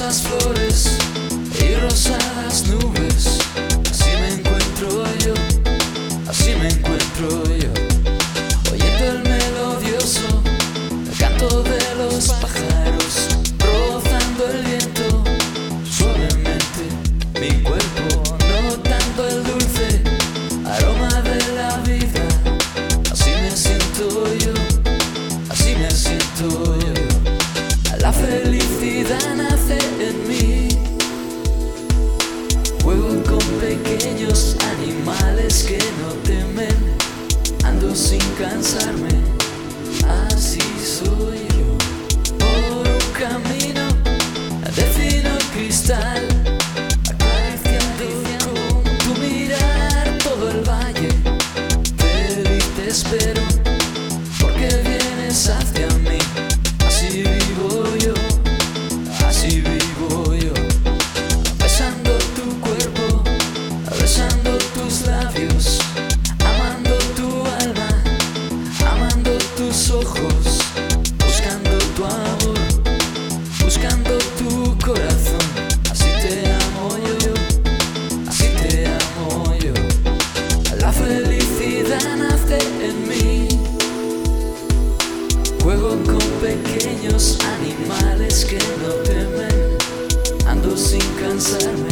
rosas flores y rosadas nubes. Así me encuentro yo, así me encuentro yo, oyendo el melodioso canto de los pájaros, rozando el viento suavemente mi cuerpo, notando el dulce aroma de la vida. Así me siento yo, así me siento yo. La felicidad nace en mí. Juego con pequeños animales que no temen. Ando sin cansarme, así soy yo. Por un camino de fino cristal, acariciando con tu mirar todo el valle. Te vi, te espero, porque vienes hacia mí. Así vivo yo, así vivo yo, besando tu cuerpo, besando tus labios, amando tu alma, amando tus ojos, buscando tu amor, buscando tu corazón. Así te amo yo, así te amo yo. La felicidad nace en mí. Juego con pequeños animales que no temen. Ando sin cansarme,